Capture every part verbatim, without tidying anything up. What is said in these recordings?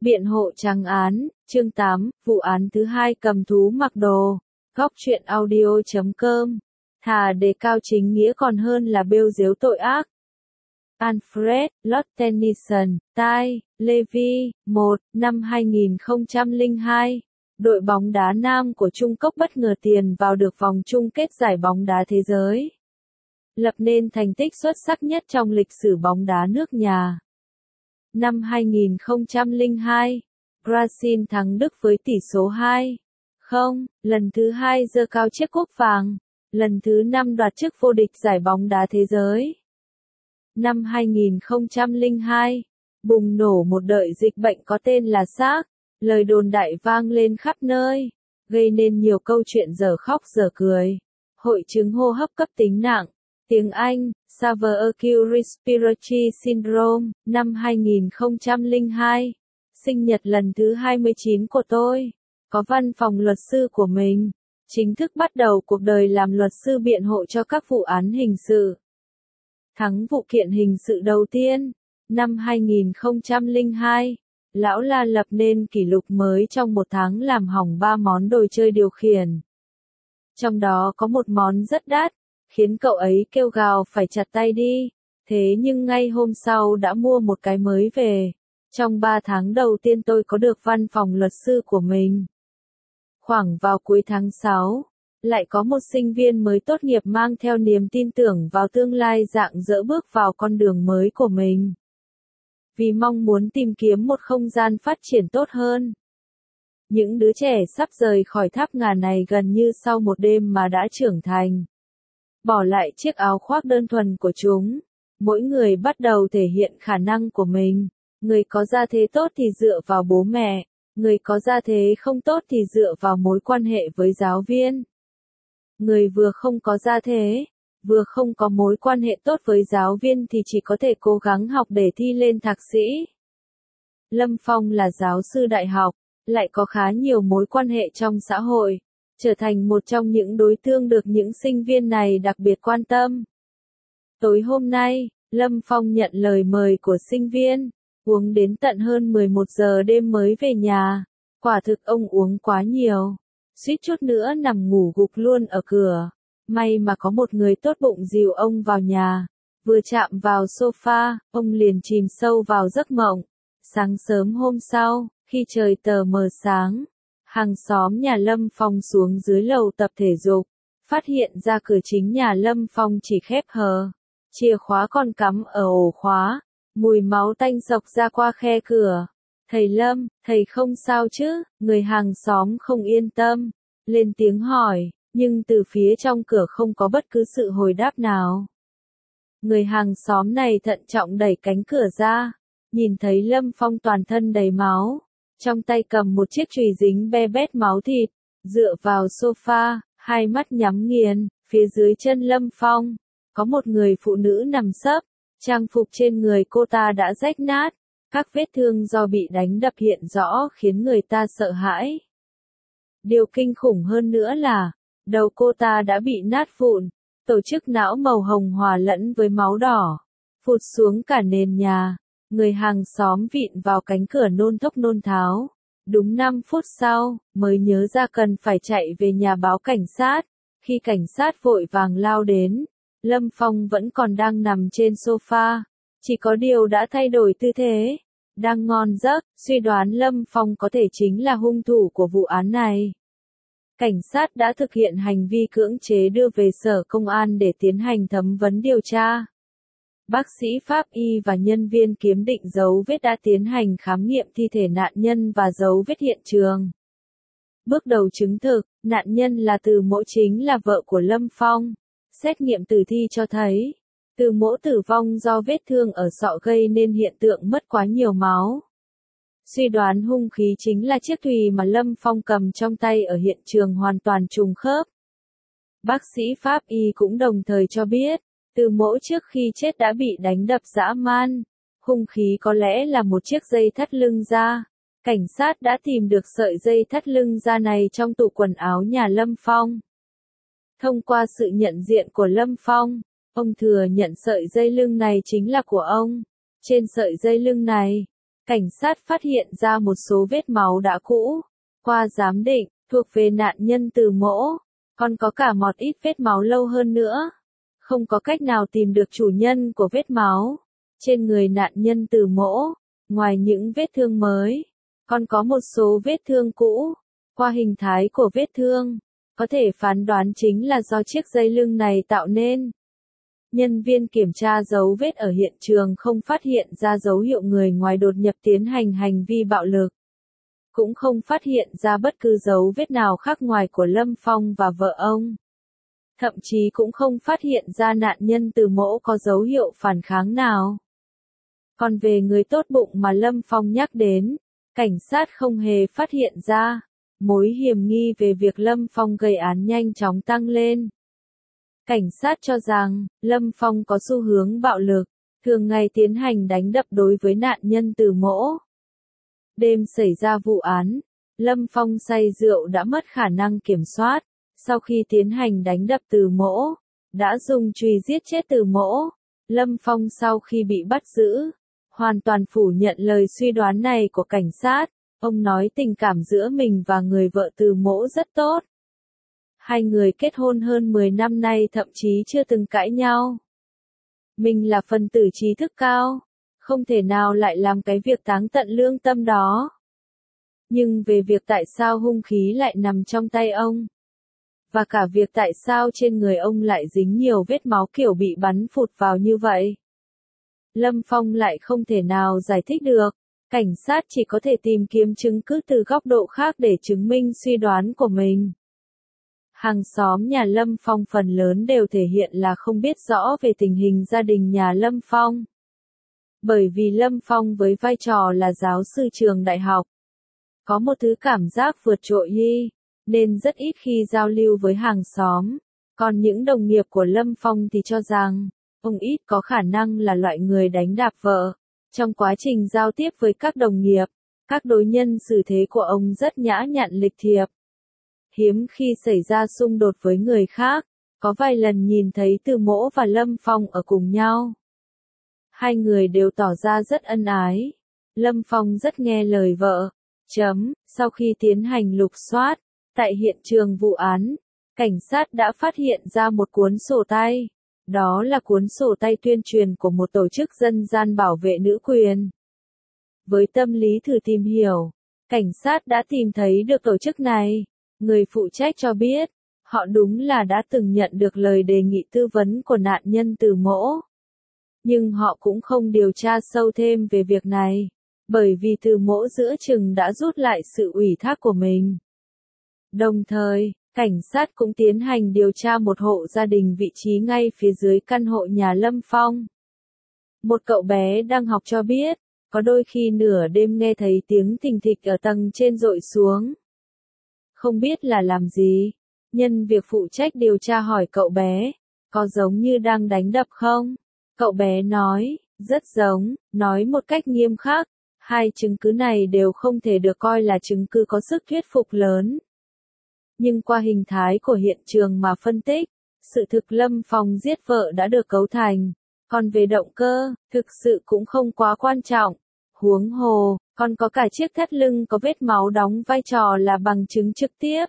Biện hộ trắng án, chương tám, vụ án thứ hai cầm thú mặc đồ. Góc truyện audio chấm com. Thà đề cao chính nghĩa còn hơn là bêu dếu tội ác. Alfred Lord Tennyson, Tai, Levi, một, năm hai nghìn không trăm lẻ hai. Đội bóng đá nam của Trung Cốc bất ngờ tiền vào được vòng chung kết giải bóng đá thế giới, lập nên thành tích xuất sắc nhất trong lịch sử bóng đá nước nhà. Năm hai nghìn không trăm lẻ hai, Brazil thắng Đức với tỷ số hai không, lần thứ hai giơ cao chiếc cúp vàng, lần thứ năm đoạt chức vô địch giải bóng đá thế giới. Năm hai nghìn không trăm lẻ hai, bùng nổ một đợt dịch bệnh có tên là SARS, lời đồn đại vang lên khắp nơi, gây nên nhiều câu chuyện dở khóc dở cười. Hội chứng hô hấp cấp tính nặng, tiếng Anh, Severe Acute Respiratory Syndrome, năm hai nghìn không trăm lẻ hai. Sinh nhật lần thứ hai mươi chín của tôi, có văn phòng luật sư của mình, chính thức bắt đầu cuộc đời làm luật sư biện hộ cho các vụ án hình sự. Thắng vụ kiện hình sự đầu tiên, năm hai nghìn không trăm lẻ hai, lão La lập nên kỷ lục mới trong một tháng làm hỏng ba món đồ chơi điều khiển. Trong đó có một món rất đắt, khiến cậu ấy kêu gào phải chặt tay đi, thế nhưng ngay hôm sau đã mua một cái mới về. Trong ba tháng đầu tiên tôi có được văn phòng luật sư của mình. Khoảng vào cuối tháng sáu, lại có một sinh viên mới tốt nghiệp mang theo niềm tin tưởng vào tương lai rạng rỡ bước vào con đường mới của mình. Vì mong muốn tìm kiếm một không gian phát triển tốt hơn. Những đứa trẻ sắp rời khỏi tháp ngà này gần như sau một đêm mà đã trưởng thành. Bỏ lại chiếc áo khoác đơn thuần của chúng, mỗi người bắt đầu thể hiện khả năng của mình. Người có gia thế tốt thì dựa vào bố mẹ, người có gia thế không tốt thì dựa vào mối quan hệ với giáo viên. Người vừa không có gia thế, vừa không có mối quan hệ tốt với giáo viên thì chỉ có thể cố gắng học để thi lên thạc sĩ. Lâm Phong là giáo sư đại học, lại có khá nhiều mối quan hệ trong xã hội, trở thành một trong những đối tượng được những sinh viên này đặc biệt quan tâm. Tối hôm nay, Lâm Phong nhận lời mời của sinh viên, uống đến tận hơn mười một giờ đêm mới về nhà. Quả thực ông uống quá nhiều, suýt chút nữa nằm ngủ gục luôn ở cửa. May mà có một người tốt bụng dìu ông vào nhà. Vừa chạm vào sofa, ông liền chìm sâu vào giấc mộng. Sáng sớm hôm sau, khi trời tờ mờ sáng, hàng xóm nhà Lâm Phong xuống dưới lầu tập thể dục, phát hiện ra cửa chính nhà Lâm Phong chỉ khép hờ, chìa khóa còn cắm ở ổ khóa, mùi máu tanh xộc ra qua khe cửa. Thầy Lâm, thầy không sao chứ? Người hàng xóm không yên tâm, lên tiếng hỏi, nhưng từ phía trong cửa không có bất cứ sự hồi đáp nào. Người hàng xóm này thận trọng đẩy cánh cửa ra, nhìn thấy Lâm Phong toàn thân đầy máu, trong tay cầm một chiếc chùy dính be bét máu thịt, dựa vào sofa, hai mắt nhắm nghiền. Phía dưới chân Lâm Phong, có một người phụ nữ nằm sấp, trang phục trên người cô ta đã rách nát, các vết thương do bị đánh đập hiện rõ khiến người ta sợ hãi. Điều kinh khủng hơn nữa là, đầu cô ta đã bị nát vụn, tổ chức não màu hồng hòa lẫn với máu đỏ, phụt xuống cả nền nhà. Người hàng xóm vịn vào cánh cửa nôn thốc nôn tháo. Đúng năm phút sau, mới nhớ ra cần phải chạy về nhà báo cảnh sát. Khi cảnh sát vội vàng lao đến, Lâm Phong vẫn còn đang nằm trên sofa, chỉ có điều đã thay đổi tư thế, đang ngon giấc. Suy đoán Lâm Phong có thể chính là hung thủ của vụ án này. Cảnh sát đã thực hiện hành vi cưỡng chế đưa về sở công an để tiến hành thẩm vấn điều tra. Bác sĩ pháp y và nhân viên kiểm định dấu vết đã tiến hành khám nghiệm thi thể nạn nhân và dấu vết hiện trường. Bước đầu chứng thực, nạn nhân là Từ Mỗ chính là vợ của Lâm Phong. Xét nghiệm tử thi cho thấy, Từ Mỗ tử vong do vết thương ở sọ gây nên hiện tượng mất quá nhiều máu. Suy đoán hung khí chính là chiếc chùy mà Lâm Phong cầm trong tay ở hiện trường hoàn toàn trùng khớp. Bác sĩ pháp y cũng đồng thời cho biết, Từ Mỗ trước khi chết đã bị đánh đập dã man. Hung khí có lẽ là một chiếc dây thắt lưng da. Cảnh sát đã tìm được sợi dây thắt lưng da này trong tủ quần áo nhà Lâm Phong. Thông qua sự nhận diện của Lâm Phong, ông thừa nhận sợi dây lưng này chính là của ông. Trên sợi dây lưng này, cảnh sát phát hiện ra một số vết máu đã cũ. Qua giám định, thuộc về nạn nhân Từ Mỗ, còn có cả một ít vết máu lâu hơn nữa. Không có cách nào tìm được chủ nhân của vết máu. Trên người nạn nhân Từ Mỗ, ngoài những vết thương mới, còn có một số vết thương cũ. Qua hình thái của vết thương, có thể phán đoán chính là do chiếc dây lưng này tạo nên. Nhân viên kiểm tra dấu vết ở hiện trường không phát hiện ra dấu hiệu người ngoài đột nhập tiến hành hành vi bạo lực. Cũng không phát hiện ra bất cứ dấu vết nào khác ngoài của Lâm Phong và vợ ông. Thậm chí cũng không phát hiện ra nạn nhân Từ Mỗ có dấu hiệu phản kháng nào. Còn về người tốt bụng mà Lâm Phong nhắc đến, cảnh sát không hề phát hiện ra. Mối hiểm nghi về việc Lâm Phong gây án nhanh chóng tăng lên. Cảnh sát cho rằng, Lâm Phong có xu hướng bạo lực, thường ngày tiến hành đánh đập đối với nạn nhân Từ Mỗ. Đêm xảy ra vụ án, Lâm Phong say rượu đã mất khả năng kiểm soát, sau khi tiến hành đánh đập Từ Mỗ, đã dùng chùy giết chết Từ Mỗ. Lâm Phong sau khi bị bắt giữ, hoàn toàn phủ nhận lời suy đoán này của cảnh sát. Ông nói tình cảm giữa mình và người vợ Từ Mỗ rất tốt. Hai người kết hôn hơn mười năm nay thậm chí chưa từng cãi nhau. Mình là phần tử trí thức cao, không thể nào lại làm cái việc táng tận lương tâm đó. Nhưng về việc tại sao hung khí lại nằm trong tay ông, và cả việc tại sao trên người ông lại dính nhiều vết máu kiểu bị bắn phụt vào như vậy, Lâm Phong lại không thể nào giải thích được. Cảnh sát chỉ có thể tìm kiếm chứng cứ từ góc độ khác để chứng minh suy đoán của mình. Hàng xóm nhà Lâm Phong phần lớn đều thể hiện là không biết rõ về tình hình gia đình nhà Lâm Phong. Bởi vì Lâm Phong với vai trò là giáo sư trường đại học, có một thứ cảm giác vượt trội y, nên rất ít khi giao lưu với hàng xóm. Còn những đồng nghiệp của Lâm Phong thì cho rằng, ông ít có khả năng là loại người đánh đạp vợ. Trong quá trình giao tiếp với các đồng nghiệp, các đối nhân xử thế của ông rất nhã nhặn lịch thiệp. Hiếm khi xảy ra xung đột với người khác, có vài lần nhìn thấy Từ Mỗ và Lâm Phong ở cùng nhau. Hai người đều tỏ ra rất ân ái. Lâm Phong rất nghe lời vợ. Chấm, sau khi tiến hành lục soát, tại hiện trường vụ án, cảnh sát đã phát hiện ra một cuốn sổ tay. Đó là cuốn sổ tay tuyên truyền của một tổ chức dân gian bảo vệ nữ quyền. Với tâm lý thử tìm hiểu, cảnh sát đã tìm thấy được tổ chức này. Người phụ trách cho biết, họ đúng là đã từng nhận được lời đề nghị tư vấn của nạn nhân Từ Mỗ. Nhưng họ cũng không điều tra sâu thêm về việc này, bởi vì Từ Mỗ giữa chừng đã rút lại sự ủy thác của mình. Đồng thời, cảnh sát cũng tiến hành điều tra một hộ gia đình vị trí ngay phía dưới căn hộ nhà Lâm Phong. Một cậu bé đang học cho biết, có đôi khi nửa đêm nghe thấy tiếng thình thịch ở tầng trên dội xuống. Không biết là làm gì, nhân việc phụ trách điều tra hỏi cậu bé, có giống như đang đánh đập không? Cậu bé nói, rất giống, nói một cách nghiêm khắc, hai chứng cứ này đều không thể được coi là chứng cứ có sức thuyết phục lớn. Nhưng qua hình thái của hiện trường mà phân tích, sự thực Lâm Phong giết vợ đã được cấu thành, còn về động cơ, thực sự cũng không quá quan trọng. Huống hồ, còn có cả chiếc thắt lưng có vết máu đóng vai trò là bằng chứng trực tiếp.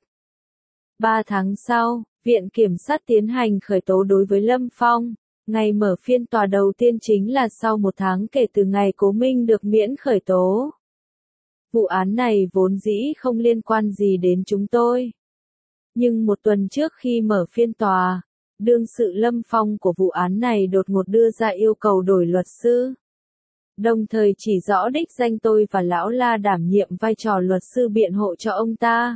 Ba tháng sau, Viện Kiểm sát tiến hành khởi tố đối với Lâm Phong. Ngày mở phiên tòa đầu tiên chính là sau một tháng kể từ ngày Cố Minh được miễn khởi tố. Vụ án này vốn dĩ không liên quan gì đến chúng tôi. Nhưng một tuần trước khi mở phiên tòa, đương sự Lâm Phong của vụ án này đột ngột đưa ra yêu cầu đổi luật sư. Đồng thời chỉ rõ đích danh tôi và Lão La đảm nhiệm vai trò luật sư biện hộ cho ông ta.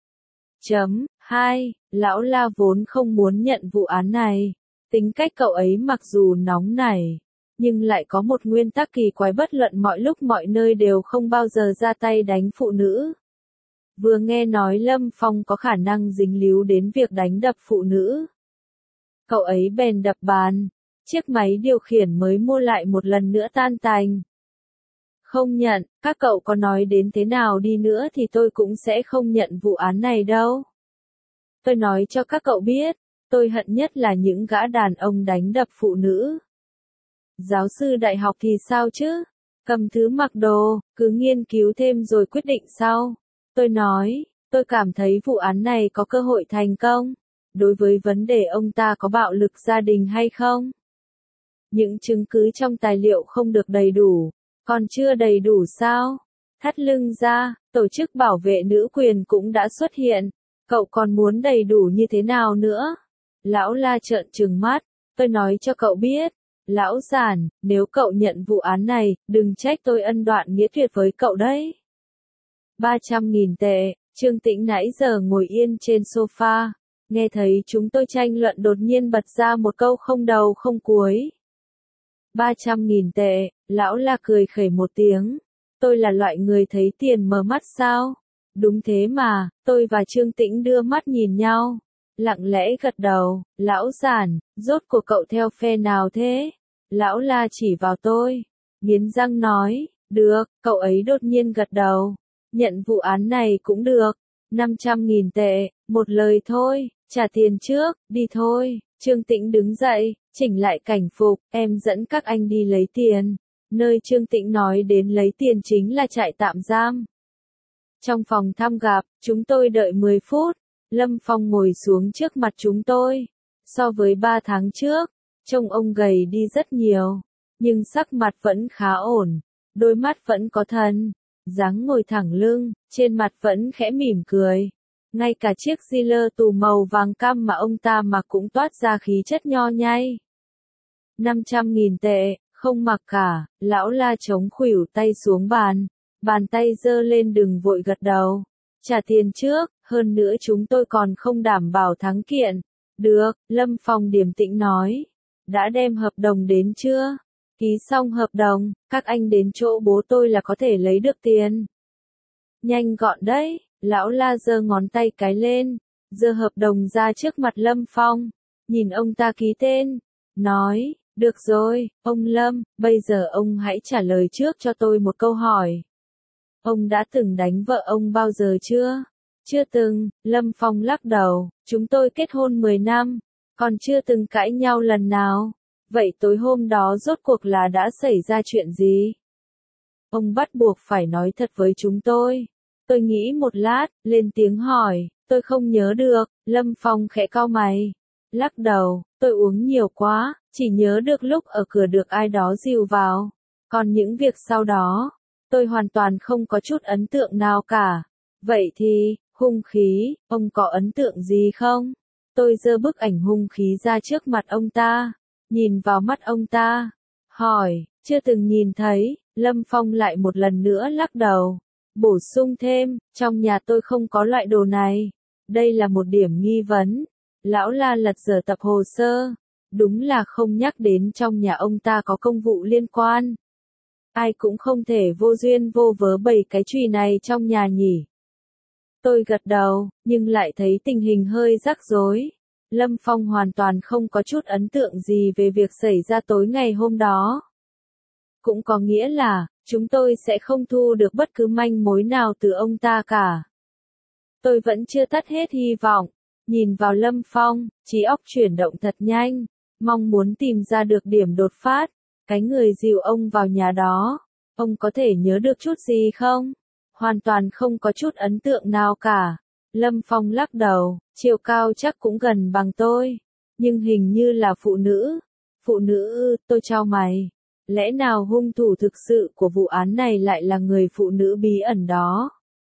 Chấm hai. Lão La vốn không muốn nhận vụ án này. Tính cách cậu ấy mặc dù nóng nảy, nhưng lại có một nguyên tắc kỳ quái bất luận mọi lúc mọi nơi đều không bao giờ ra tay đánh phụ nữ. Vừa nghe nói Lâm Phong có khả năng dính líu đến việc đánh đập phụ nữ, cậu ấy bèn đập bàn, chiếc máy điều khiển mới mua lại một lần nữa tan tành. Không nhận, các cậu có nói đến thế nào đi nữa thì tôi cũng sẽ không nhận vụ án này đâu. Tôi nói cho các cậu biết, tôi hận nhất là những gã đàn ông đánh đập phụ nữ. Giáo sư đại học thì sao chứ? Cầm thứ mặc đồ, cứ nghiên cứu thêm rồi quyết định sau. Tôi nói, tôi cảm thấy vụ án này có cơ hội thành công. Đối với vấn đề ông ta có bạo lực gia đình hay không? Những chứng cứ trong tài liệu không được đầy đủ. Còn chưa đầy đủ sao? Thắt lưng ra, tổ chức bảo vệ nữ quyền cũng đã xuất hiện. Cậu còn muốn đầy đủ như thế nào nữa? Lão La trợn trừng mắt. Tôi nói cho cậu biết. Lão giản, nếu cậu nhận vụ án này, đừng trách tôi ân đoạn nghĩa tuyệt với cậu đấy. ba trăm nghìn tệ, Trương Tĩnh nãy giờ ngồi yên trên sofa. Nghe thấy chúng tôi tranh luận đột nhiên bật ra một câu không đầu không cuối. ba trăm nghìn tệ, lão La cười khẩy một tiếng. Tôi là loại người thấy tiền mờ mắt sao? Đúng thế mà, tôi và Trương Tĩnh đưa mắt nhìn nhau. Lặng lẽ gật đầu, lão giản, rốt cuộc cậu theo phe nào thế? Lão La chỉ vào tôi, nghiến răng nói, được, cậu ấy đột nhiên gật đầu. Nhận vụ án này cũng được, năm trăm nghìn tệ, một lời thôi, trả tiền trước, đi thôi. Trương Tĩnh đứng dậy, chỉnh lại cảnh phục, em dẫn các anh đi lấy tiền. Nơi Trương Tĩnh nói đến lấy tiền chính là trại tạm giam. Trong phòng thăm gặp, chúng tôi đợi mười phút. Lâm Phong ngồi xuống trước mặt chúng tôi. So với ba tháng trước, trông ông gầy đi rất nhiều. Nhưng sắc mặt vẫn khá ổn. Đôi mắt vẫn có thần. Dáng ngồi thẳng lưng, trên mặt vẫn khẽ mỉm cười. Ngay cả chiếc Ziller tù màu vàng cam mà ông ta mặc cũng toát ra khí chất nho nhai. năm trăm nghìn tệ, không mặc cả, lão La chống khuỷu tay xuống bàn. Bàn tay giơ lên đừng vội gật đầu. Trả tiền trước, hơn nữa chúng tôi còn không đảm bảo thắng kiện. Được, Lâm Phong điềm tĩnh nói. Đã đem hợp đồng đến chưa? Ký xong hợp đồng, các anh đến chỗ bố tôi là có thể lấy được tiền. Nhanh gọn đấy, lão La giơ ngón tay cái lên, giơ hợp đồng ra trước mặt Lâm Phong, nhìn ông ta ký tên, nói, được rồi, ông Lâm, bây giờ ông hãy trả lời trước cho tôi một câu hỏi. Ông đã từng đánh vợ ông bao giờ chưa? Chưa từng, Lâm Phong lắc đầu, chúng tôi kết hôn mười năm, còn chưa từng cãi nhau lần nào. Vậy tối hôm đó rốt cuộc là đã xảy ra chuyện gì? Ông bắt buộc phải nói thật với chúng tôi. Tôi nghĩ một lát, lên tiếng hỏi, tôi không nhớ được. Lâm Phong khẽ cau mày, lắc đầu, tôi uống nhiều quá, chỉ nhớ được lúc ở cửa được ai đó dìu vào. Còn những việc sau đó, tôi hoàn toàn không có chút ấn tượng nào cả. Vậy thì, hung khí, ông có ấn tượng gì không? Tôi giơ bức ảnh hung khí ra trước mặt ông ta, nhìn vào mắt ông ta, hỏi, chưa từng nhìn thấy. Lâm Phong lại một lần nữa lắc đầu, bổ sung thêm, trong nhà tôi không có loại đồ này. Đây là một điểm nghi vấn. Lão La lật dở tập hồ sơ, đúng là không nhắc đến trong nhà ông ta có công vụ liên quan. Ai cũng không thể vô duyên vô vớ bày cái chùy này trong nhà nhỉ. Tôi gật đầu, nhưng lại thấy tình hình hơi rắc rối. Lâm Phong hoàn toàn không có chút ấn tượng gì về việc xảy ra tối ngày hôm đó. Cũng có nghĩa là, chúng tôi sẽ không thu được bất cứ manh mối nào từ ông ta cả. Tôi vẫn chưa tắt hết hy vọng. Nhìn vào Lâm Phong, trí óc chuyển động thật nhanh, mong muốn tìm ra được điểm đột phát. Cái người dìu ông vào nhà đó, ông có thể nhớ được chút gì không? Hoàn toàn không có chút ấn tượng nào cả. Lâm Phong lắc đầu, chiều cao chắc cũng gần bằng tôi, nhưng hình như là phụ nữ. Phụ nữ ư? Tôi chau mày. Lẽ nào hung thủ thực sự của vụ án này lại là người phụ nữ bí ẩn đó?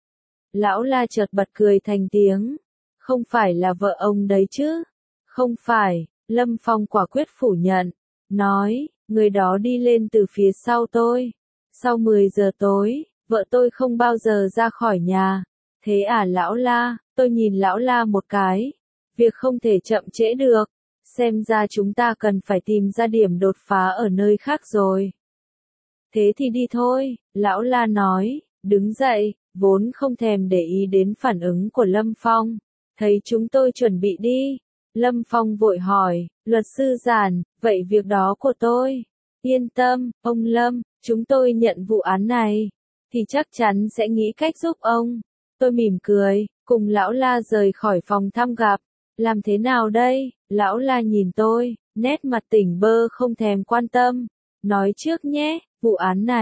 Lão La chợt bật cười thành tiếng. Không phải là vợ ông đấy chứ? Không phải, Lâm Phong quả quyết phủ nhận. Nói, người đó đi lên từ phía sau tôi. Sau mười giờ tối, vợ tôi không bao giờ ra khỏi nhà. Thế à lão La? Tôi nhìn lão La một cái. Việc không thể chậm trễ được. Xem ra chúng ta cần phải tìm ra điểm đột phá ở nơi khác rồi. Thế thì đi thôi, lão La nói, đứng dậy, vốn không thèm để ý đến phản ứng của Lâm Phong. Thấy chúng tôi chuẩn bị đi. Lâm Phong vội hỏi, luật sư Giản, vậy việc đó của tôi? Yên tâm, ông Lâm, chúng tôi nhận vụ án này, thì chắc chắn sẽ nghĩ cách giúp ông. Tôi mỉm cười, cùng lão La rời khỏi phòng thăm gặp. Làm thế nào đây? Lão La nhìn tôi, nét mặt tỉnh bơ không thèm quan tâm. Nói trước nhé, vụ án này,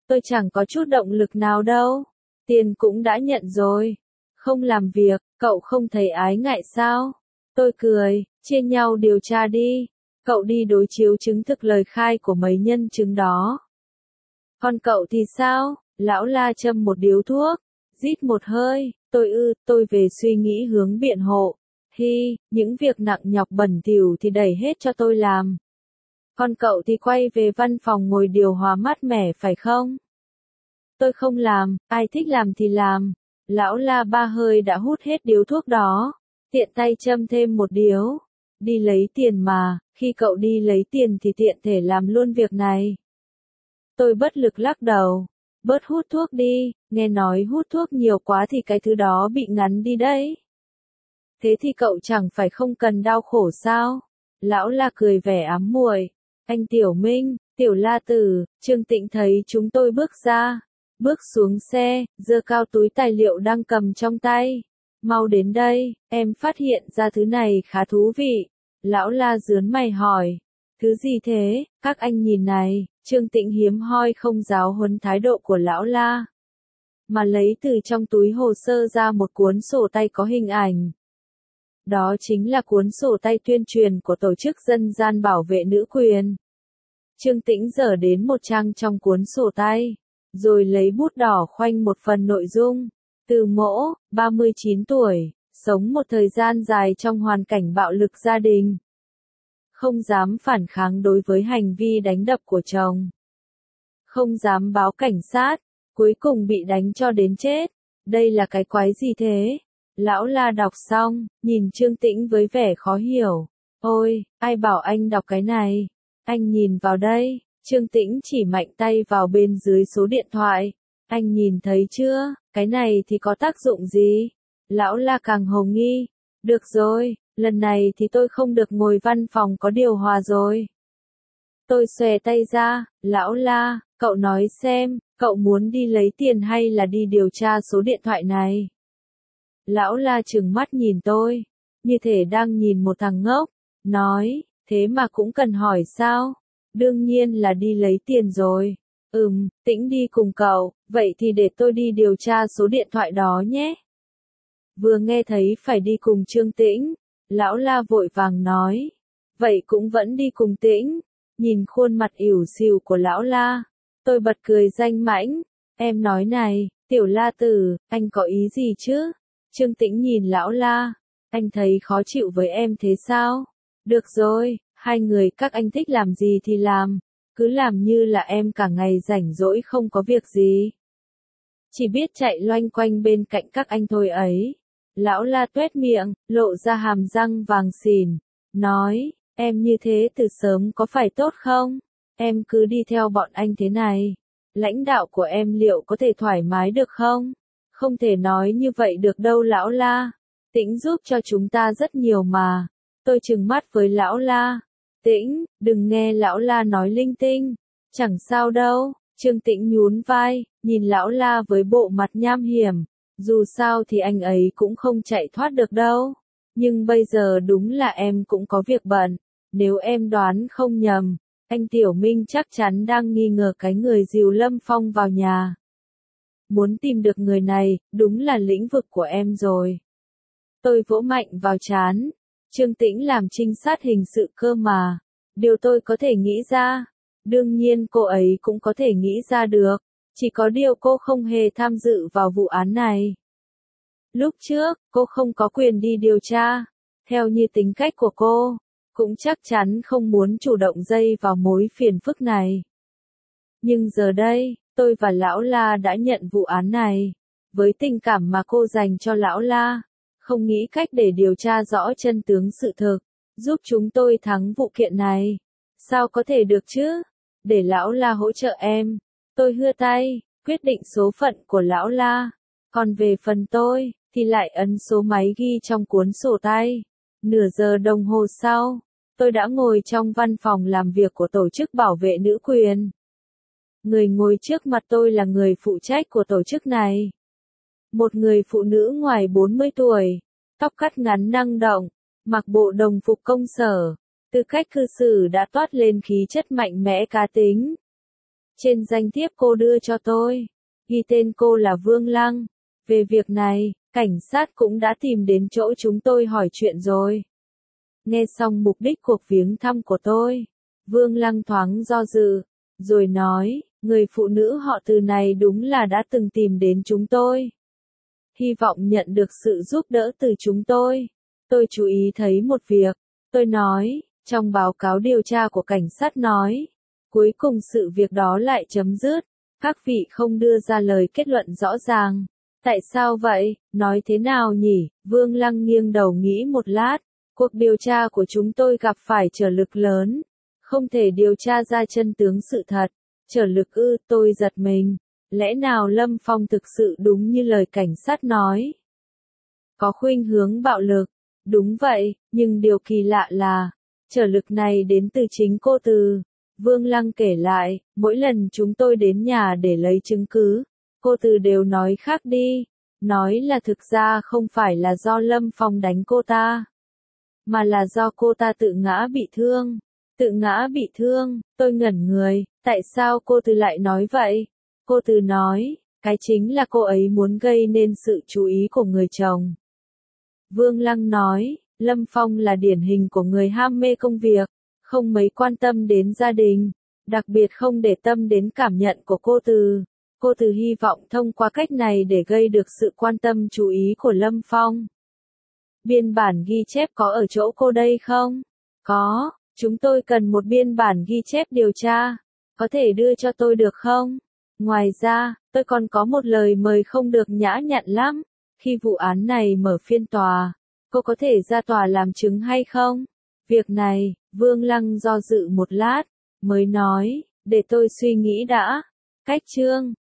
Tôi chẳng có chút động lực nào đâu. Tiền cũng đã nhận rồi. Không làm việc, cậu không thấy ái ngại sao? Tôi cười, chia nhau điều tra đi. Cậu đi đối chiếu chứng thực lời khai của mấy nhân chứng đó. Còn cậu thì sao? Lão La châm một điếu thuốc, rít một hơi, tôi ư, tôi về suy nghĩ hướng biện hộ. Hi, những việc nặng nhọc bẩn thỉu thì đẩy hết cho tôi làm. Còn cậu thì quay về văn phòng ngồi điều hòa mát mẻ phải không? Tôi không làm, ai thích làm thì làm. Lão La ba hơi đã hút hết điếu thuốc đó, tiện tay châm thêm một điếu. Đi lấy tiền mà, khi cậu đi lấy tiền thì tiện thể làm luôn việc này. Tôi bất lực lắc đầu, bớt hút thuốc đi, nghe nói hút thuốc nhiều quá thì cái thứ đó bị ngắn đi đấy. Thế thì cậu chẳng phải không cần đau khổ sao? Lão La cười vẻ ám muội. Anh Tiểu Minh, Tiểu La Tử, Trương Tĩnh thấy chúng tôi bước ra, bước xuống xe, giơ cao túi tài liệu đang cầm trong tay. Mau đến đây, em phát hiện ra thứ này khá thú vị. Lão La rướn mày hỏi. Thứ gì thế, các anh nhìn này, Trương Tĩnh hiếm hoi không giáo huấn thái độ của Lão La, mà lấy từ trong túi hồ sơ ra một cuốn sổ tay có hình ảnh. Đó chính là cuốn sổ tay tuyên truyền của tổ chức dân gian bảo vệ nữ quyền. Trương Tĩnh dở đến một trang trong cuốn sổ tay, rồi lấy bút đỏ khoanh một phần nội dung. Từ Mỗ, ba mươi chín tuổi, sống một thời gian dài trong hoàn cảnh bạo lực gia đình. Không dám phản kháng đối với hành vi đánh đập của chồng. Không dám báo cảnh sát, cuối cùng bị đánh cho đến chết. Đây là cái quái gì thế? Lão La đọc xong, nhìn Trương Tĩnh với vẻ khó hiểu. Ôi, ai bảo anh đọc cái này? Anh nhìn vào đây. Trương Tĩnh chỉ mạnh tay vào bên dưới số điện thoại. Anh nhìn thấy chưa? Cái này thì có tác dụng gì? Lão La càng hồ nghi. Được rồi, lần này thì tôi không được ngồi văn phòng có điều hòa rồi. Tôi xòe tay ra. Lão La, cậu nói xem, cậu muốn đi lấy tiền hay là đi điều tra số điện thoại này? Lão La trừng mắt nhìn tôi, như thể đang nhìn một thằng ngốc, nói, thế mà cũng cần hỏi sao? Đương nhiên là đi lấy tiền rồi. Ừm, Tĩnh đi cùng cậu, vậy thì để tôi đi điều tra số điện thoại đó nhé. Vừa nghe thấy phải đi cùng Trương Tĩnh, Lão La vội vàng nói, vậy cũng vẫn đi cùng Tĩnh. Nhìn khuôn mặt ỉu xìu của Lão La, tôi bật cười danh mãnh, em nói này, Tiểu La Tử, anh có ý gì chứ? Trương Tĩnh nhìn Lão La, anh thấy khó chịu với em thế sao? Được rồi, hai người các anh thích làm gì thì làm, cứ làm như là em cả ngày rảnh rỗi không có việc gì. Chỉ biết chạy loanh quanh bên cạnh các anh thôi ấy. Lão La tuét miệng, lộ ra hàm răng vàng xìn, nói, em như thế từ sớm có phải tốt không? Em cứ đi theo bọn anh thế này, lãnh đạo của em liệu có thể thoải mái được không? Không thể nói như vậy được đâu Lão La. Tĩnh giúp cho chúng ta rất nhiều mà. Tôi trừng mắt với Lão La. Tĩnh, đừng nghe Lão La nói linh tinh. Chẳng sao đâu. Trương Tĩnh nhún vai, nhìn Lão La với bộ mặt nham hiểm. Dù sao thì anh ấy cũng không chạy thoát được đâu. Nhưng bây giờ đúng là em cũng có việc bận. Nếu em đoán không nhầm, anh Tiểu Minh chắc chắn đang nghi ngờ cái người dìu Lâm Phong vào nhà. Muốn tìm được người này, đúng là lĩnh vực của em rồi. Tôi vỗ mạnh vào trán. Trương Tĩnh làm trinh sát hình sự cơ mà. Điều tôi có thể nghĩ ra. Đương nhiên cô ấy cũng có thể nghĩ ra được. Chỉ có điều cô không hề tham dự vào vụ án này. Lúc trước, cô không có quyền đi điều tra. Theo như tính cách của cô, cũng chắc chắn không muốn chủ động dây vào mối phiền phức này. Nhưng giờ đây, tôi và Lão La đã nhận vụ án này. Với tình cảm mà cô dành cho Lão La, không nghĩ cách để điều tra rõ chân tướng sự thực, giúp chúng tôi thắng vụ kiện này. Sao có thể được chứ? Để Lão La hỗ trợ em. Tôi hưa tay, quyết định số phận của Lão La. Còn về phần tôi, thì lại ấn số máy ghi trong cuốn sổ tay. Nửa giờ đồng hồ sau, tôi đã ngồi trong văn phòng làm việc của tổ chức bảo vệ nữ quyền. Người ngồi trước mặt tôi là người phụ trách của tổ chức này. Một người phụ nữ ngoài bốn mươi tuổi, tóc cắt ngắn năng động, mặc bộ đồng phục công sở, tư cách cư xử đã toát lên khí chất mạnh mẽ cá tính. Trên danh thiếp cô đưa cho tôi, ghi tên cô là Vương Lăng. Về việc này, cảnh sát cũng đã tìm đến chỗ chúng tôi hỏi chuyện rồi. Nghe xong mục đích cuộc viếng thăm của tôi, Vương Lăng thoáng do dự, rồi nói, người phụ nữ họ Từ này đúng là đã từng tìm đến chúng tôi. Hy vọng nhận được sự giúp đỡ từ chúng tôi. Tôi chú ý thấy một việc, tôi nói, trong báo cáo điều tra của cảnh sát nói, cuối cùng sự việc đó lại chấm dứt, các vị không đưa ra lời kết luận rõ ràng. Tại sao vậy, nói thế nào nhỉ? Vương Lăng nghiêng đầu nghĩ một lát, cuộc điều tra của chúng tôi gặp phải trở lực lớn, không thể điều tra ra chân tướng sự thật. Trở lực ư? Tôi giật mình, lẽ nào Lâm Phong thực sự đúng như lời cảnh sát nói? Có khuynh hướng bạo lực, đúng vậy, nhưng điều kỳ lạ là, trở lực này đến từ chính cô Từ. Vương Lăng kể lại, mỗi lần chúng tôi đến nhà để lấy chứng cứ, cô Từ đều nói khác đi, nói là thực ra không phải là do Lâm Phong đánh cô ta, mà là do cô ta tự ngã bị thương. Tự ngã bị thương, tôi ngẩn người, tại sao cô Từ lại nói vậy? Cô Từ nói, cái chính là cô ấy muốn gây nên sự chú ý của người chồng. Vương Lăng nói, Lâm Phong là điển hình của người ham mê công việc, không mấy quan tâm đến gia đình, đặc biệt không để tâm đến cảm nhận của cô Từ. Cô Từ hy vọng thông qua cách này để gây được sự quan tâm chú ý của Lâm Phong. Biên bản ghi chép có ở chỗ cô đây không? Có, chúng tôi cần một biên bản ghi chép điều tra. Có thể đưa cho tôi được không? Ngoài ra, tôi còn có một lời mời không được nhã nhặn lắm. Khi vụ án này mở phiên tòa, cô có thể ra tòa làm chứng hay không? Việc này, Vương Lăng do dự một lát, mới nói, để tôi suy nghĩ đã. Cách chương